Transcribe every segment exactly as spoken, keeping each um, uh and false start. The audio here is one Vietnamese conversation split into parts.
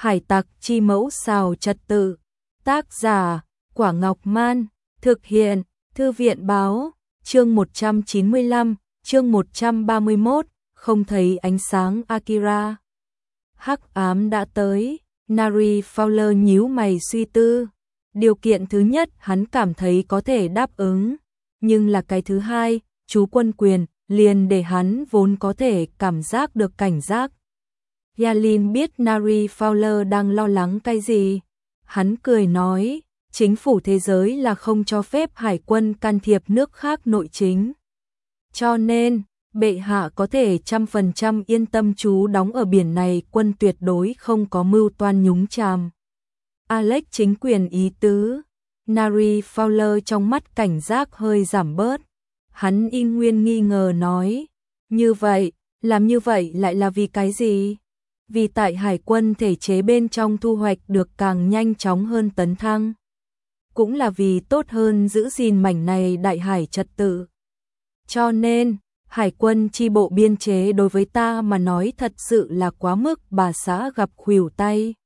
Hải tặc chi mẫu xào trật tự. Tác giả, Quả Ngọc Man. Thực hiện, Thư viện Báo. Chương một trăm chín mươi lăm, chương một trăm ba mươi mốt, không thấy ánh sáng Akira. Hắc ám đã tới, Nari Fowler nhíu mày suy tư. Điều kiện thứ nhất hắn cảm thấy có thể đáp ứng, nhưng là cái thứ hai, chú quân quyền, liền để hắn vốn có thể cảm giác được cảnh giác. Yalin biết Nari Fowler đang lo lắng cái gì. Hắn cười nói, chính phủ thế giới là không cho phép hải quân can thiệp nước khác nội chính. Cho nên, bệ hạ có thể trăm phần trăm yên tâm chú đóng ở biển này, quân tuyệt đối không có mưu toan nhúng chàm. Alex chính quyền ý tứ. Nari Fowler trong mắt cảnh giác hơi giảm bớt. Hắn y nguyên nghi ngờ nói, như vậy, làm như vậy lại là vì cái gì? Vì tại hải quân thể chế bên trong thu hoạch được càng nhanh chóng hơn tấn thăng. Cũng là vì tốt hơn giữ gìn mảnh này đại hải trật tự. Cho nên, hải quân chi bộ biên chế đối với ta mà nói thật sự là quá mức, bà xã gặp khuỷu tay.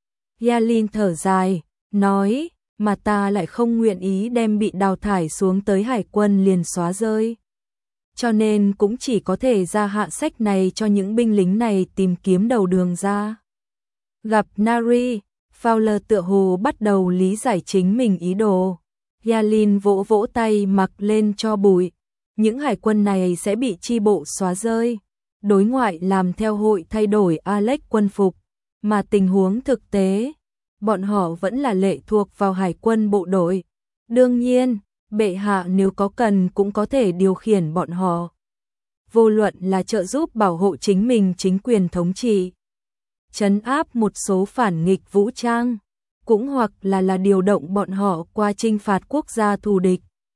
Yalin thở dài, nói, mà ta lại không nguyện ý đem bị đào thải xuống tới hải quân liền xóa rơi. Cho nên cũng chỉ có thể ra hạ sách này cho những binh lính này tìm kiếm đầu đường ra. Gặp Nari, Fowler tựa hồ bắt đầu lý giải chính mình ý đồ. Yalin vỗ vỗ tay mặc lên cho bụi. Những hải quân này sẽ bị chi bộ xóa rơi. Đối ngoại làm theo hội thay đổi Alex quân phục. Mà tình huống thực tế, bọn họ vẫn là lệ thuộc vào hải quân bộ đội. Đương nhiên, bệ hạ nếu có cần cũng có thể điều khiển bọn họ. Vô luận là trợ giúp bảo hộ chính mình chính quyền thống trị, trấn áp một số phản nghịch vũ trang, cũng hoặc là là điều động bọn họ qua chinh phạt quốc gia thù địch.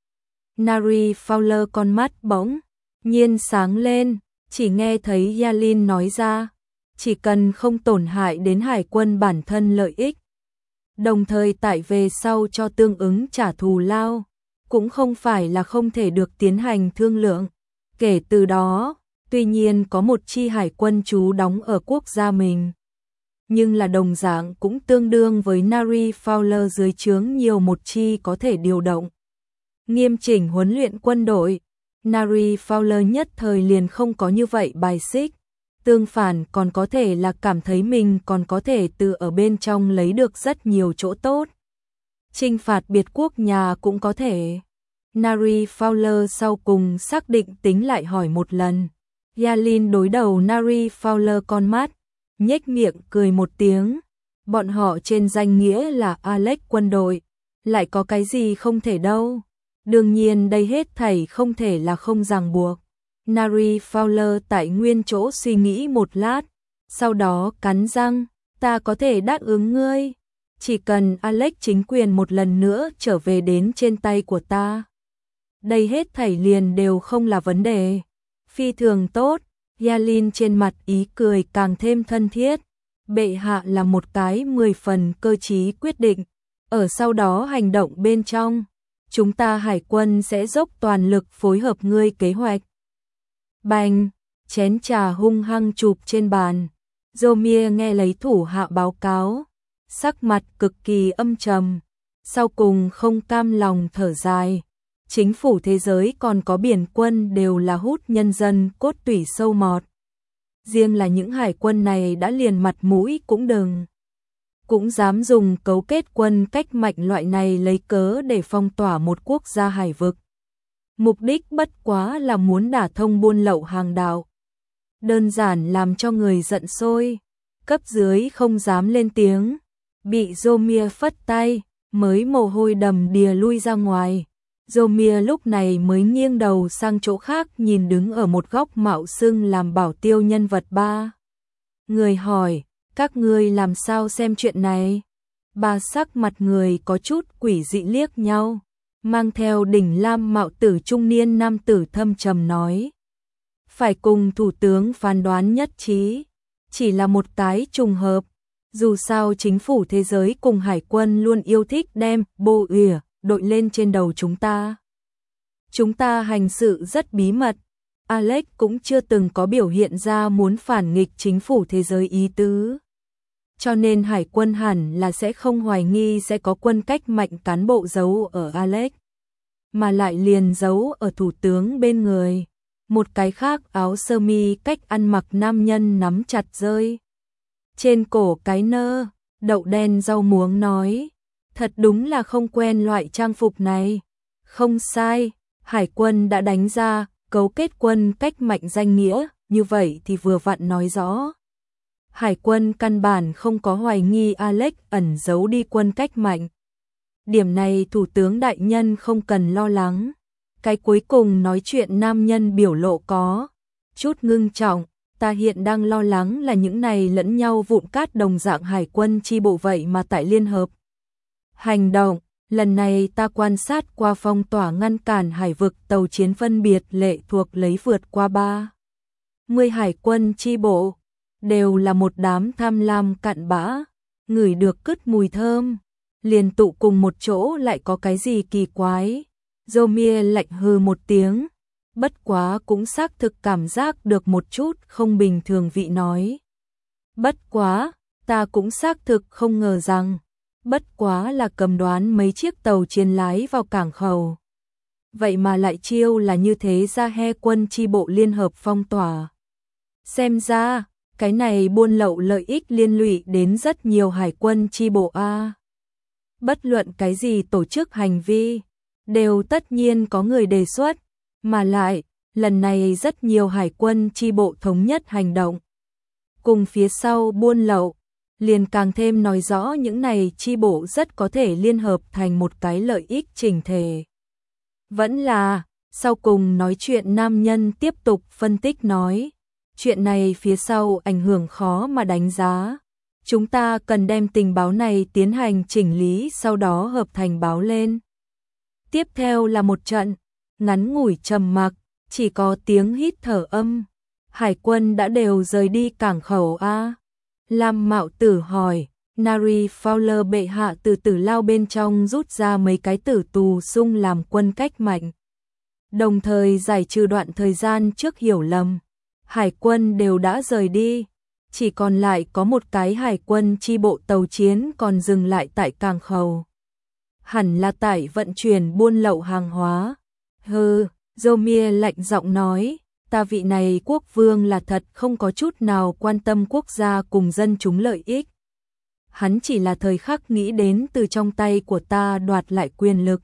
Nari Fowler con mắt bỗng nhiên sáng lên, chỉ nghe thấy Yalin nói ra, chỉ cần không tổn hại đến hải quân bản thân lợi ích, đồng thời tại về sau cho tương ứng trả thù lao, cũng không phải là không thể được tiến hành thương lượng. Kể từ đó, tuy nhiên có một chi hải quân trú đóng ở quốc gia mình, nhưng là đồng dạng cũng tương đương với Nari Fowler dưới trướng nhiều một chi có thể điều động. Nghiêm chỉnh huấn luyện quân đội, Nari Fowler nhất thời liền không có như vậy bài xích, tương phản còn có thể là cảm thấy mình còn có thể từ ở bên trong lấy được rất nhiều chỗ tốt. Chinh phạt biệt quốc nhà cũng có thể. Nari Fowler sau cùng xác định tính lại hỏi một lần. Yalin đối đầu Nari Fowler con mắt, nhếch miệng cười một tiếng. Bọn họ trên danh nghĩa là Alex quân đội, lại có cái gì không thể đâu. Đương nhiên đây hết thảy không thể là không ràng buộc. Nari Fowler tại nguyên chỗ suy nghĩ một lát, sau đó cắn răng, ta có thể đáp ứng ngươi. Chỉ cần Alex chính quyền một lần nữa trở về đến trên tay của ta, đây hết thảy liền đều không là vấn đề. Phi thường tốt. Yalin trên mặt ý cười càng thêm thân thiết. Bệ hạ là một cái mười phần cơ trí quyết định. Ở sau đó hành động bên trong, chúng ta hải quân sẽ dốc toàn lực phối hợp ngươi kế hoạch. Bành, chén trà hung hăng chụp trên bàn. Zomia nghe lấy thủ hạ báo cáo, sắc mặt cực kỳ âm trầm, sau cùng không cam lòng thở dài. Chính phủ thế giới còn có biển quân đều là hút nhân dân cốt tủy sâu mọt. Riêng là những hải quân này đã liền mặt mũi cũng đừng. Cũng dám dùng cấu kết quân cách mạnh loại này lấy cớ để phong tỏa một quốc gia hải vực. Mục đích bất quá là muốn đả thông buôn lậu hàng đạo. Đơn giản làm cho người giận sôi. Cấp dưới không dám lên tiếng. Bị Zomia phất tay, mới mồ hôi đầm đìa lui ra ngoài. Zomia lúc này mới nghiêng đầu sang chỗ khác, nhìn đứng ở một góc mạo xưng làm bảo tiêu nhân vật ba. Người hỏi, các ngươi làm sao xem chuyện này? Ba sắc mặt người có chút quỷ dị liếc nhau, mang theo đỉnh lam mạo tử trung niên nam tử thâm trầm nói. Phải cùng thủ tướng phán đoán nhất trí, chỉ là một cái trùng hợp. Dù sao chính phủ thế giới cùng hải quân luôn yêu thích đem bô ỉa đội lên trên đầu chúng ta. Chúng ta hành sự rất bí mật. Alex cũng chưa từng có biểu hiện ra muốn phản nghịch chính phủ thế giới ý tứ. cho nên hải quân hẳn là sẽ không hoài nghi sẽ có quân cách mạnh cán bộ giấu ở Alex, mà lại liền giấu ở thủ tướng bên người. Một cái khác áo sơ mi cách ăn mặc nam nhân nắm chặt rơi trên cổ cái nơ, đậu đen rau muống nói, thật đúng là không quen loại trang phục này. Không sai, hải quân đã đánh ra cấu kết quân cách mạnh danh nghĩa, như vậy thì vừa vặn nói rõ. Hải quân căn bản không có hoài nghi Alex ẩn giấu đi quân cách mạnh. Điểm này thủ tướng đại nhân không cần lo lắng. Cái cuối cùng nói chuyện nam nhân biểu lộ có chút ngưng trọng, ta hiện đang lo lắng là những này lẫn nhau vụn cát đồng dạng hải quân chi bộ vậy mà tại liên hợp hành động. Lần này ta quan sát qua phong tỏa ngăn cản hải vực tàu chiến phân biệt lệ thuộc lấy vượt qua ba mươi hải quân chi bộ, đều là một đám tham lam cặn bã, ngửi được cứt mùi thơm, liền tụ cùng một chỗ lại có cái gì kỳ quái. Romie lạnh hừ một tiếng, bất quá cũng xác thực cảm giác được một chút không bình thường vị nói. Bất quá, ta cũng xác thực không ngờ rằng, bất quá là cầm đoán mấy chiếc tàu chiến lái vào cảng khẩu. Vậy mà lại chiêu là như thế ra he quân chi bộ liên hợp phong tỏa. Xem ra, cái này buôn lậu lợi ích liên lụy đến rất nhiều hải quân chi bộ A. Bất luận cái gì tổ chức hành vi, đều tất nhiên có người đề xuất, mà lại, lần này rất nhiều hải quân chi bộ thống nhất hành động. Cùng phía sau buôn lậu, liền càng thêm nói rõ những này chi bộ rất có thể liên hợp thành một cái lợi ích chỉnh thể. Vẫn là, sau cùng nói chuyện nam nhân tiếp tục phân tích nói, chuyện này phía sau ảnh hưởng khó mà đánh giá. Chúng ta cần đem tình báo này tiến hành chỉnh lý sau đó hợp thành báo lên. Tiếp theo là một trận, ngắn ngủi trầm mặc, chỉ có tiếng hít thở âm. Hải quân đã đều rời đi cảng khẩu A. Lam Mạo Tử hỏi, Nari Fowler bệ hạ từ tử lao bên trong rút ra mấy cái tử tù sung làm quân cách mạnh. Đồng thời giải trừ đoạn thời gian trước hiểu lầm. Hải quân đều đã rời đi, chỉ còn lại có một cái hải quân chi bộ tàu chiến còn dừng lại tại cảng khẩu. Hẳn là tại vận chuyển buôn lậu hàng hóa. Hừ, Romie lạnh giọng nói, ta vị này quốc vương là thật không có chút nào quan tâm quốc gia cùng dân chúng lợi ích. Hắn chỉ là thời khắc nghĩ đến từ trong tay của ta đoạt lại quyền lực.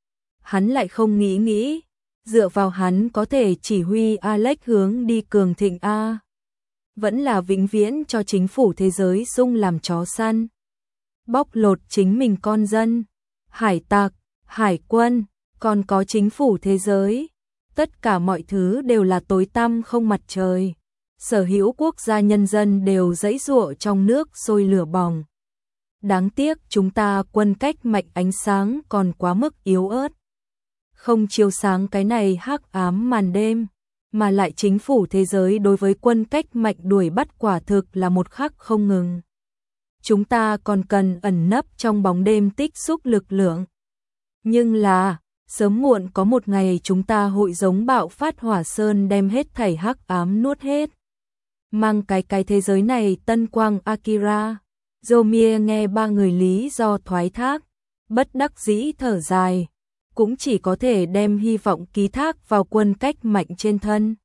Hắn lại không nghĩ nghĩ, dựa vào hắn có thể chỉ huy Alex hướng đi cường thịnh A. Vẫn là vĩnh viễn cho chính phủ thế giới sung làm chó săn. Bóc lột chính mình con dân, hải tặc, hải quân, còn có chính phủ thế giới. Tất cả mọi thứ đều là tối tăm không mặt trời. Sở hữu quốc gia nhân dân đều giãy giụa trong nước sôi lửa bỏng. Đáng tiếc chúng ta quân cách mạnh ánh sáng còn quá mức yếu ớt. Không chiếu sáng cái này hắc ám màn đêm, mà lại chính phủ thế giới đối với quân cách mạnh đuổi bắt quả thực là một khắc không ngừng. Chúng ta còn cần ẩn nấp trong bóng đêm tích xúc lực lượng. Nhưng là, sớm muộn có một ngày chúng ta hội giống bạo phát hỏa sơn đem hết thảy hắc ám nuốt hết. Mang cái cái thế giới này tân quang Akira. Romie nghe ba người lý do thoái thác, bất đắc dĩ thở dài, cũng chỉ có thể đem hy vọng ký thác vào quân cách mạnh trên thân.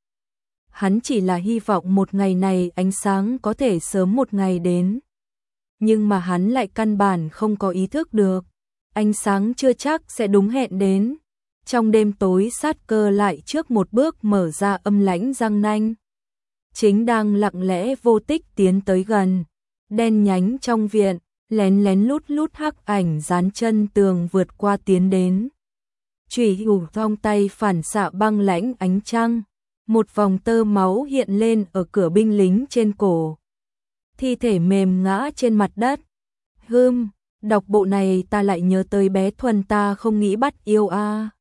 Hắn chỉ là hy vọng một ngày này ánh sáng có thể sớm một ngày đến. Nhưng mà hắn lại căn bản không có ý thức được, ánh sáng chưa chắc sẽ đúng hẹn đến. Trong đêm tối sát cơ lại trước một bước mở ra âm lãnh răng nanh. Chính đang lặng lẽ vô tích tiến tới gần. Đen nhánh trong viện, lén lén lút lút hắc ảnh dán chân tường vượt qua tiến đến. Chủy hủ thong tay phản xạ băng lãnh ánh trăng, một vòng tơ máu hiện lên ở cửa binh lính trên cổ. Thi thể mềm ngã trên mặt đất. Hưm, đọc bộ này ta lại nhớ tới bé Thuần ta không nghĩ bắt yêu a.